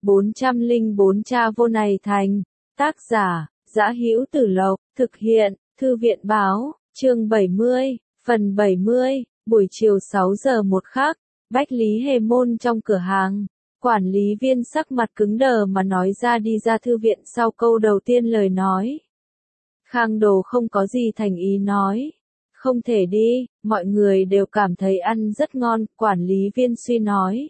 404 Cha vô này thành. Tác giả, Dã Hữu Tử Lộc, thực hiện, Thư viện báo, chương 70, phần 70, buổi chiều 6 giờ một khắc, Bách Lý Hề Môn trong cửa hàng. Quản lý viên sắc mặt cứng đờ mà nói ra đi ra thư viện sau câu đầu tiên lời nói. Khang Đồ không có gì thành ý nói. Không thể đi, mọi người đều cảm thấy ăn rất ngon, quản lý viên suy nói.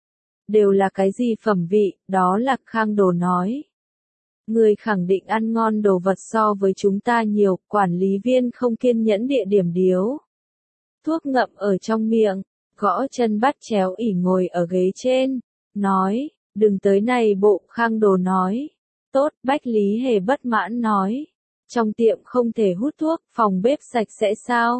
Đều là cái gì phẩm vị, đó là Khang Đồ nói. Người khẳng định ăn ngon đồ vật so với chúng ta nhiều, quản lý viên không kiên nhẫn địa điểm điếu. Thuốc ngậm ở trong miệng, gõ chân bắt chéo ỉ ngồi ở ghế trên, nói, đừng tới này bộ, Khang Đồ nói. Tốt, Bách Lý Hề bất mãn nói. Trong tiệm không thể hút thuốc, phòng bếp sạch sẽ sao?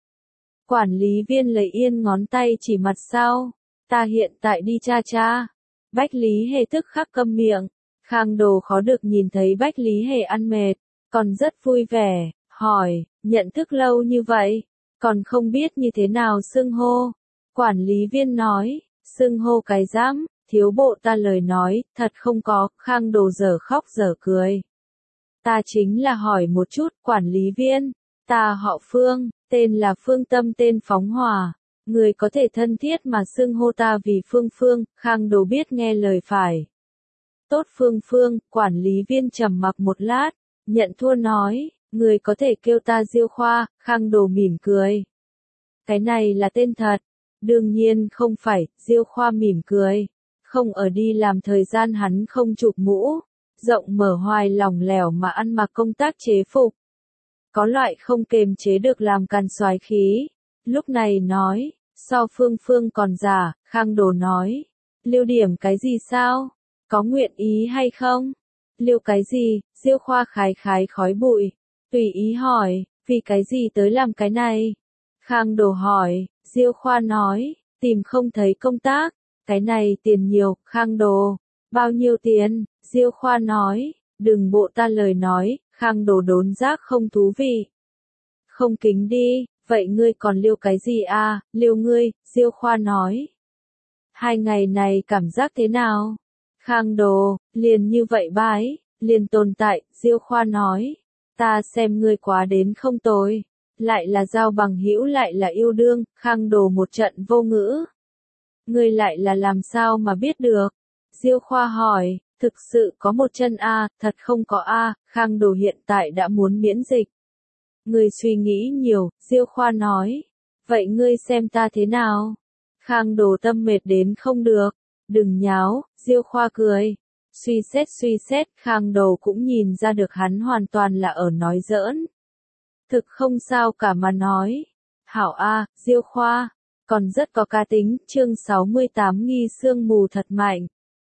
Quản lý viên lấy yên ngón tay chỉ mặt sau. Ta hiện tại đi cha. Bách Lý Hề tức khắc câm miệng. Khang Đồ khó được nhìn thấy Bách Lý Hề ăn mệt, còn rất vui vẻ, hỏi, nhận thức lâu như vậy, còn không biết như thế nào xưng hô. Quản lý viên nói, xưng hô cái dám, thiếu bộ ta lời nói, thật không có, Khang Đồ dở khóc dở cười. Ta chính là hỏi một chút, quản lý viên, ta họ Phương, tên là Phương Tâm tên Phóng Hòa, người có thể thân thiết mà xưng hô ta vì Phương, Khang Đồ biết nghe lời phải. Tốt Phương, quản lý viên trầm mặc một lát, nhận thua nói, người có thể kêu ta Diêu Khoa, Khang Đồ mỉm cười. Cái này là tên thật, đương nhiên không phải, Diêu Khoa mỉm cười, không ở đi làm thời gian hắn không chụp mũ, rộng mở hoài lỏng lẻo mà ăn mặc công tác chế phục. Có loại không kềm chế được làm càn soái khí, lúc này nói, so Phương còn già, Khang Đồ nói, lưu điểm cái gì sao? Có nguyện ý hay không? Liêu cái gì? Diêu Khoa khái khói bụi. Tùy ý hỏi, vì cái gì tới làm cái này? Khang Đồ hỏi, Diêu Khoa nói, tìm không thấy công tác. Cái này tiền nhiều, Khang Đồ. Bao nhiêu tiền? Diêu Khoa nói, đừng bộ ta lời nói, Khang Đồ đốn giác không thú vị. Không kính đi, vậy ngươi còn liêu cái gì à? Liêu ngươi, Diêu Khoa nói. 2 ngày này cảm giác thế nào? Khang Đồ, liền như vậy bái, liền tồn tại, Diêu Khoa nói. Ta xem ngươi quá đến không tồi, lại là giao bằng hữu lại là yêu đương, Khang Đồ một trận vô ngữ. Ngươi lại là làm sao mà biết được? Diêu Khoa hỏi, thực sự có một chân a, thật không có a, Khang Đồ hiện tại đã muốn miễn dịch. Ngươi suy nghĩ nhiều, Diêu Khoa nói. Vậy ngươi xem ta thế nào? Khang Đồ tâm mệt đến không được. Đừng nháo, Diêu Khoa cười. Suy xét, Khang Đồ cũng nhìn ra được hắn hoàn toàn là ở nói giỡn. Thực không sao cả mà nói. Hảo a, Diêu Khoa, còn rất có cá tính, chương 68 nghi sương mù thật mạnh.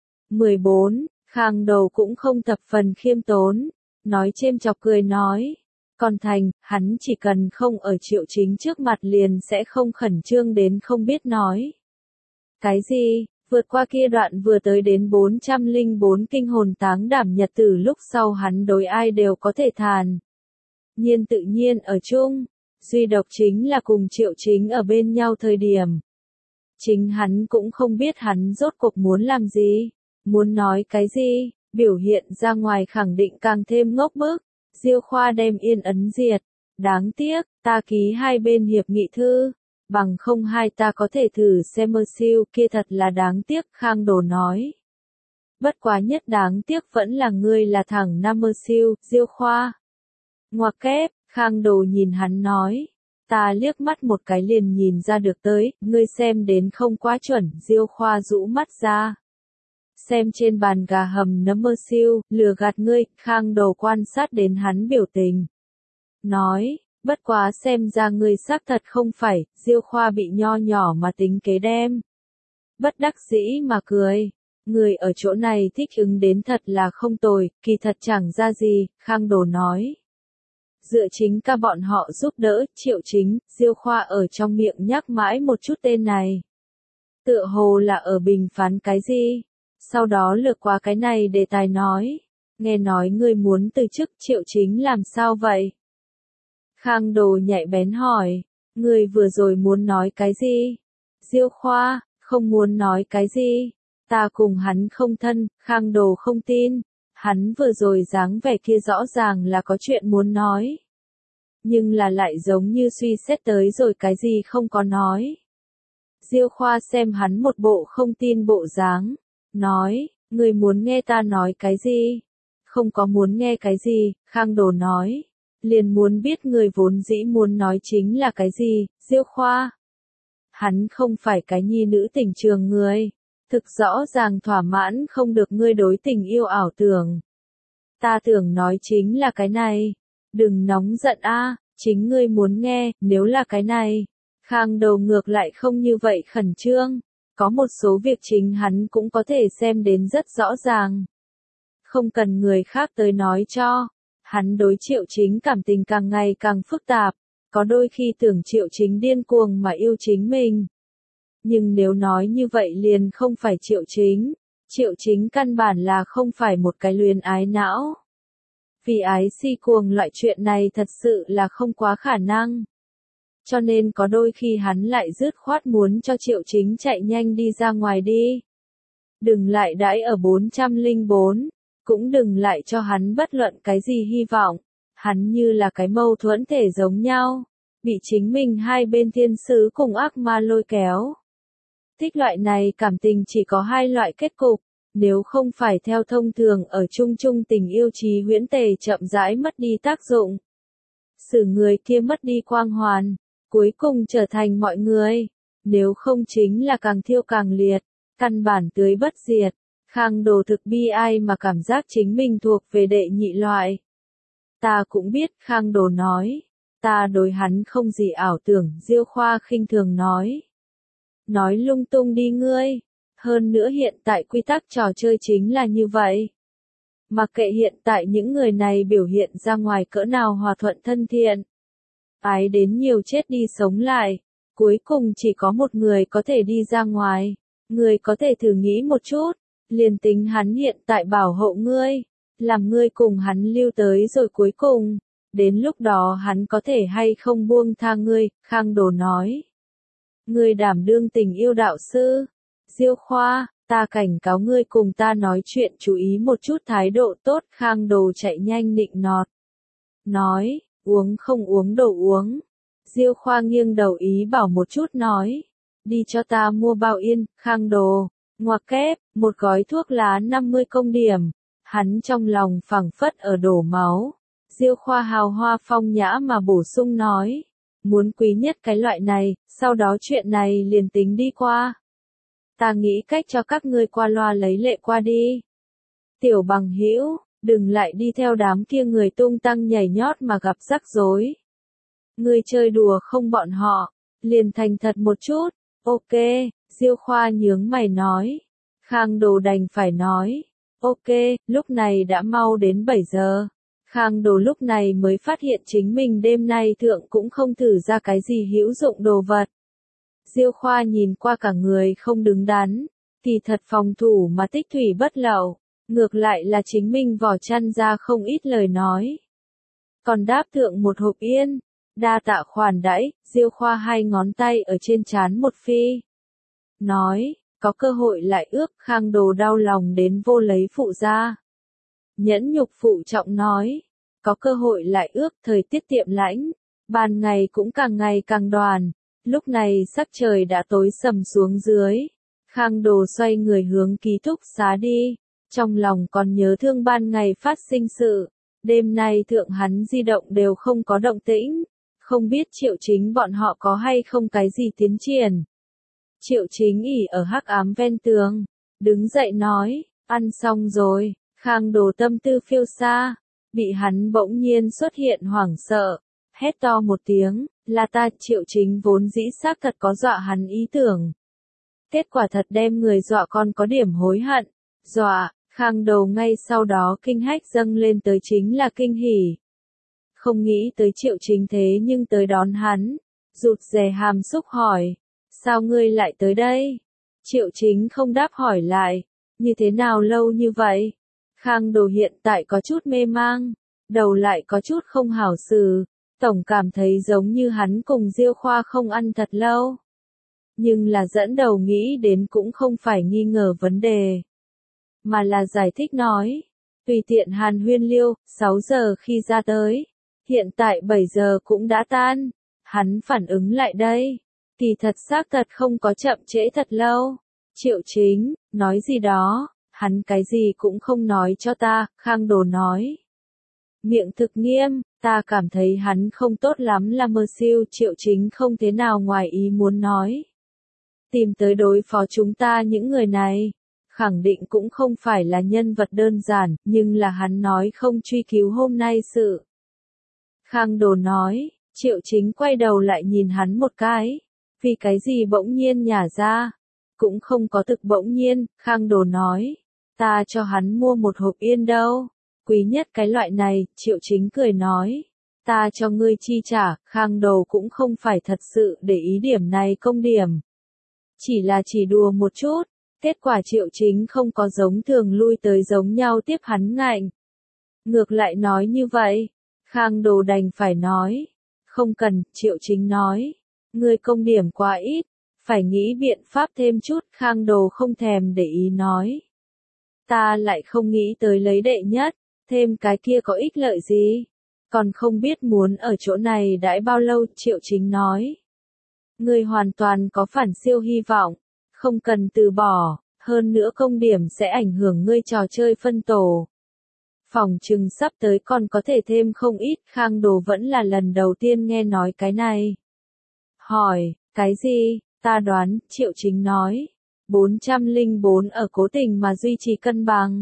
14, Khang Đồ cũng không thập phần khiêm tốn, nói chêm chọc cười nói. Còn thành, hắn chỉ cần không ở Triệu Chính trước mặt liền sẽ không khẩn trương đến không biết nói. Cái gì? Vượt qua kia đoạn vừa tới đến 404 kinh hồn táng đảm nhật tử lúc sau hắn đối ai đều có thể thàn. Nhiên tự nhiên ở chung, duy độc chính là cùng Triệu Chính ở bên nhau thời điểm. Chính hắn cũng không biết hắn rốt cuộc muốn làm gì, muốn nói cái gì, biểu hiện ra ngoài khẳng định càng thêm ngốc bức. Diêu Khoa đem yên ấn diệt, đáng tiếc, ta ký 2 bên hiệp nghị thư. Bằng không hai ta có thể thử xem mơ siêu kia thật là đáng tiếc, Khang Đồ nói. Bất quá nhất đáng tiếc vẫn là ngươi là thằng nam mơ siêu, Diêu Khoa. Ngoặc kép, Khang Đồ nhìn hắn nói. Ta liếc mắt một cái liền nhìn ra được tới, ngươi xem đến không quá chuẩn, Diêu Khoa rũ mắt ra. Xem trên bàn gà hầm nấm mơ siêu, lừa gạt ngươi, Khang Đồ quan sát đến hắn biểu tình. Nói. Bất quá xem ra ngươi xác thật không phải, Diêu Khoa bị nho nhỏ mà tính kế đem. Bất đắc dĩ mà cười, người ở chỗ này thích ứng đến thật là không tồi, kỳ thật chẳng ra gì, Khang Đồ nói. Dựa chính ca bọn họ giúp đỡ, Triệu Chính, Diêu Khoa ở trong miệng nhắc mãi một chút tên này. Tựa hồ là ở bình phán cái gì, sau đó lược qua cái này đề tài nói. Nghe nói ngươi muốn từ chức Triệu Chính làm sao vậy? Khang Đồ nhạy bén hỏi, người vừa rồi muốn nói cái gì? Diêu Khoa, không muốn nói cái gì. Ta cùng hắn không thân, Khang Đồ không tin. Hắn vừa rồi dáng vẻ kia rõ ràng là có chuyện muốn nói. Nhưng là lại giống như suy xét tới rồi cái gì không có nói. Diêu Khoa xem hắn một bộ không tin bộ dáng. Nói, người muốn nghe ta nói cái gì? Không có muốn nghe cái gì, Khang Đồ nói. Liền muốn biết người vốn dĩ muốn nói chính là cái gì, Diêu Khoa. Hắn không phải cái nhi nữ tình trường người. Thực rõ ràng thỏa mãn không được ngươi đối tình yêu ảo tưởng. Ta tưởng nói chính là cái này. Đừng nóng giận a, chính ngươi muốn nghe, nếu là cái này. Khang Đầu ngược lại không như vậy khẩn trương. Có một số việc chính hắn cũng có thể xem đến rất rõ ràng. Không cần người khác tới nói cho. Hắn đối Triệu Chính cảm tình càng ngày càng phức tạp. Có đôi khi tưởng Triệu Chính điên cuồng mà yêu chính mình. Nhưng nếu nói như vậy liền không phải Triệu Chính. Triệu Chính căn bản là không phải một cái luyến ái não. Vì ái si cuồng loại chuyện này thật sự là không quá khả năng. Cho nên có đôi khi hắn lại dứt khoát muốn cho Triệu Chính chạy nhanh đi ra ngoài đi. Đừng lại đãi ở 404, cũng đừng lại cho hắn bất luận cái gì hy vọng. Hắn như là cái mâu thuẫn thể giống nhau, bị chính mình hai bên thiên sứ cùng ác ma lôi kéo. Thích loại này cảm tình chỉ có hai loại kết cục, nếu không phải theo thông thường ở chung chung tình yêu trí huyễn tề chậm rãi mất đi tác dụng. Xử người kia mất đi quang hoàn, cuối cùng trở thành mọi người, nếu không chính là càng thiêu càng liệt, căn bản tưới bất diệt. Khang Đồ thực bi ai mà cảm giác chính mình thuộc về đệ nhị loại. Ta cũng biết, Khang Đồ nói, ta đối hắn không gì ảo tưởng, Diêu Khoa khinh thường nói. Nói lung tung đi ngươi, hơn nữa hiện tại quy tắc trò chơi chính là như vậy. Mặc kệ hiện tại những người này biểu hiện ra ngoài cỡ nào hòa thuận thân thiện. Ái đến nhiều chết đi sống lại, cuối cùng chỉ có một người có thể đi ra ngoài, người có thể thử nghĩ một chút, liền tính hắn hiện tại bảo hộ ngươi, làm ngươi cùng hắn lưu tới rồi cuối cùng, đến lúc đó hắn có thể hay không buông tha ngươi, Khang Đồ nói. Ngươi đảm đương tình yêu đạo sư, Diêu Khoa, ta cảnh cáo ngươi cùng ta nói chuyện chú ý một chút thái độ tốt, Khang Đồ chạy nhanh nịnh nọt. Nói, uống không uống đồ uống. Diêu Khoa nghiêng đầu ý bảo một chút nói, đi cho ta mua bao yên, Khang Đồ, ngoặc kép, một gói thuốc lá 50 công điểm. Hắn trong lòng phảng phất ở đổ máu. Diêu Khoa hào hoa phong nhã mà bổ sung nói, muốn quý nhất cái loại này, sau đó chuyện này liền tính đi qua. Ta nghĩ cách cho các ngươi qua loa lấy lệ qua đi. Tiểu bằng hữu, đừng lại đi theo đám kia người tung tăng nhảy nhót mà gặp rắc rối. Ngươi chơi đùa không bọn họ, liền thành thật một chút. Ok, Diêu Khoa nhướng mày nói. Khang Đồ đành phải nói. Ok, lúc này đã mau đến 7 giờ. Khang Đồ lúc này mới phát hiện chính mình đêm nay thượng cũng không thử ra cái gì hữu dụng đồ vật. Diêu Khoa nhìn qua cả người không đứng đắn, kỳ thật phòng thủ mà tích thủy bất lậu, ngược lại là chính mình vỏ chăn ra không ít lời nói. Còn đáp thượng một hộp yên, đa tạ khoản đãi, Diêu Khoa hai ngón tay ở trên trán một phi. Nói, có cơ hội lại ước, Khang Đồ đau lòng đến vô lấy phụ ra. Nhẫn nhục phụ trọng nói, có cơ hội lại ước, thời tiết tiệm lãnh, ban ngày cũng càng ngày càng đoàn. Lúc này sắc trời đã tối sầm xuống dưới. Khang Đồ xoay người hướng ký túc xá đi. Trong lòng còn nhớ thương ban ngày phát sinh sự. Đêm nay thượng hắn di động đều không có động tĩnh. Không biết Triệu Chính bọn họ có hay không cái gì tiến triển. Triệu Chính ỉ ở hắc ám ven tường. Đứng dậy nói, ăn xong rồi. Khang Đồ tâm tư phiêu xa. Bị hắn bỗng nhiên xuất hiện hoảng sợ. Hét to một tiếng, là ta. Triệu Chính vốn dĩ xác thật có dọa hắn ý tưởng. Kết quả thật đem người dọa còn có điểm hối hận. Dọa, Khang Đồ ngay sau đó kinh hách dâng lên tới chính là kinh hỉ. Không nghĩ tới Triệu Chính thế nhưng tới đón hắn. Rụt rè hàm xúc hỏi, sao ngươi lại tới đây? Triệu Chính không đáp hỏi lại, như thế nào lâu như vậy? Khang Đồ hiện tại có chút mê mang, đầu lại có chút không hảo xử. Tổng cảm thấy giống như hắn cùng Diêu Khoa không ăn thật lâu. Nhưng là dẫn đầu nghĩ đến cũng không phải nghi ngờ vấn đề, mà là giải thích nói. Tùy tiện hàn huyên liêu, 6 giờ khi ra tới. Hiện tại 7 giờ cũng đã tan. Hắn phản ứng lại đây. Kỳ thật xác thật không có chậm trễ thật lâu. Triệu Chính, nói gì đó, hắn cái gì cũng không nói cho ta, Khang Đồ nói. Miệng thực nghiêm, ta cảm thấy hắn không tốt lắm là mơ siêu. Triệu Chính không thế nào ngoài ý muốn nói. Tìm tới đối phó chúng ta những người này. Khẳng định cũng không phải là nhân vật đơn giản, nhưng là hắn nói không truy cứu hôm nay sự. Khang Đồ nói, Triệu Chính quay đầu lại nhìn hắn một cái. Vì cái gì bỗng nhiên nhả ra? Cũng không có thực bỗng nhiên, Khang Đồ nói. Ta cho hắn mua một hộp yên đâu. Quý nhất cái loại này, Triệu Chính cười nói. Ta cho ngươi chi trả, Khang Đồ cũng không phải thật sự để ý điểm này công điểm. Chỉ đùa một chút. Kết quả Triệu Chính không có giống thường lui tới giống nhau tiếp hắn ngạnh. Ngược lại nói như vậy. Khang Đồ đành phải nói. Không cần, Triệu Chính nói. Ngươi công điểm quá ít. Phải nghĩ biện pháp thêm chút. Khang Đồ không thèm để ý nói. Ta lại không nghĩ tới lấy đệ nhất. Thêm cái kia có ích lợi gì. Còn không biết muốn ở chỗ này đãi bao lâu. Triệu Chính nói. Ngươi hoàn toàn có phản siêu hy vọng. Không cần từ bỏ, hơn nữa công điểm sẽ ảnh hưởng ngươi trò chơi phân tổ. Phòng trừng sắp tới còn có thể thêm không ít, Khang Đồ vẫn là lần đầu tiên nghe nói cái này. Hỏi, cái gì? Ta đoán, Triệu Chính nói. 404 ở cố tình mà duy trì cân bằng.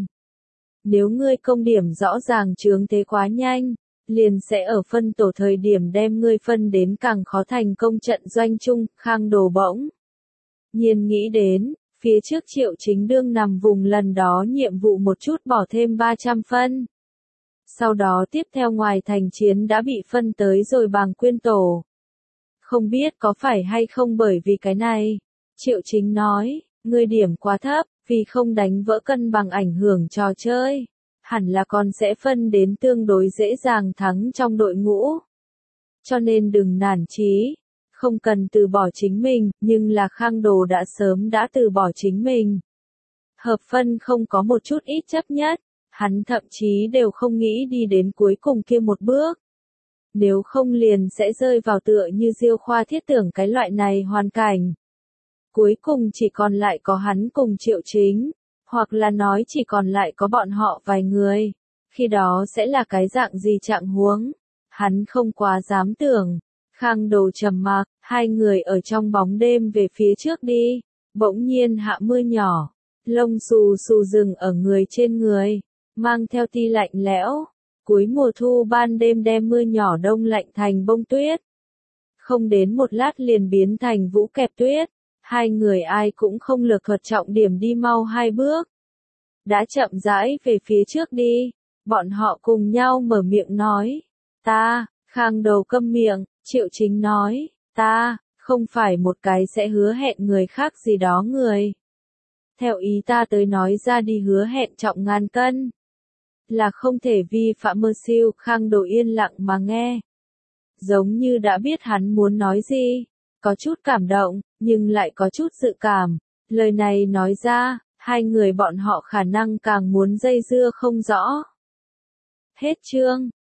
Nếu ngươi công điểm rõ ràng chướng thế quá nhanh, liền sẽ ở phân tổ thời điểm đem ngươi phân đến càng khó thành công trận doanh chung, Khang Đồ bỗng nhiên nghĩ đến, phía trước Triệu Chính đương nằm vùng lần đó nhiệm vụ một chút bỏ thêm 300 phân. Sau đó tiếp theo ngoài thành chiến đã bị phân tới rồi bàng quyên tổ. Không biết có phải hay không bởi vì cái này. Triệu Chính nói, ngươi điểm quá thấp, vì không đánh vỡ cân bằng ảnh hưởng trò chơi. Hẳn là còn sẽ phân đến tương đối dễ dàng thắng trong đội ngũ. Cho nên đừng nản chí. Không cần từ bỏ chính mình, nhưng là Khang Đồ đã sớm đã từ bỏ chính mình. Hợp phân không có một chút ít chấp nhất, hắn thậm chí đều không nghĩ đi đến cuối cùng kia một bước. Nếu không liền sẽ rơi vào tựa như Diêu Khoa thiết tưởng cái loại này hoàn cảnh. Cuối cùng chỉ còn lại có hắn cùng Triệu Chính, hoặc là nói chỉ còn lại có bọn họ vài người. Khi đó sẽ là cái dạng gì trạng huống? Hắn không quá dám tưởng. Khang Đồ trầm mặc, hai người ở trong bóng đêm về phía trước đi, bỗng nhiên hạ mưa nhỏ, lông xù xù rừng ở người trên người, mang theo ti lạnh lẽo, cuối mùa thu ban đêm đem mưa nhỏ đông lạnh thành bông tuyết. Không đến một lát liền biến thành vũ kẹp tuyết, hai người ai cũng không lược thuật trọng điểm đi mau hai bước. Đã chậm rãi về phía trước đi, bọn họ cùng nhau mở miệng nói, ta, Khang Đồ câm miệng. Triệu Chính nói, ta, không phải một cái sẽ hứa hẹn người khác gì đó người. Theo ý ta tới nói ra đi hứa hẹn trọng ngàn cân. Là không thể vi phạm mơ siêu, Khang Đồ yên lặng mà nghe. Giống như đã biết hắn muốn nói gì, có chút cảm động, nhưng lại có chút dự cảm. Lời này nói ra, hai người bọn họ khả năng càng muốn dây dưa không rõ. Hết chương.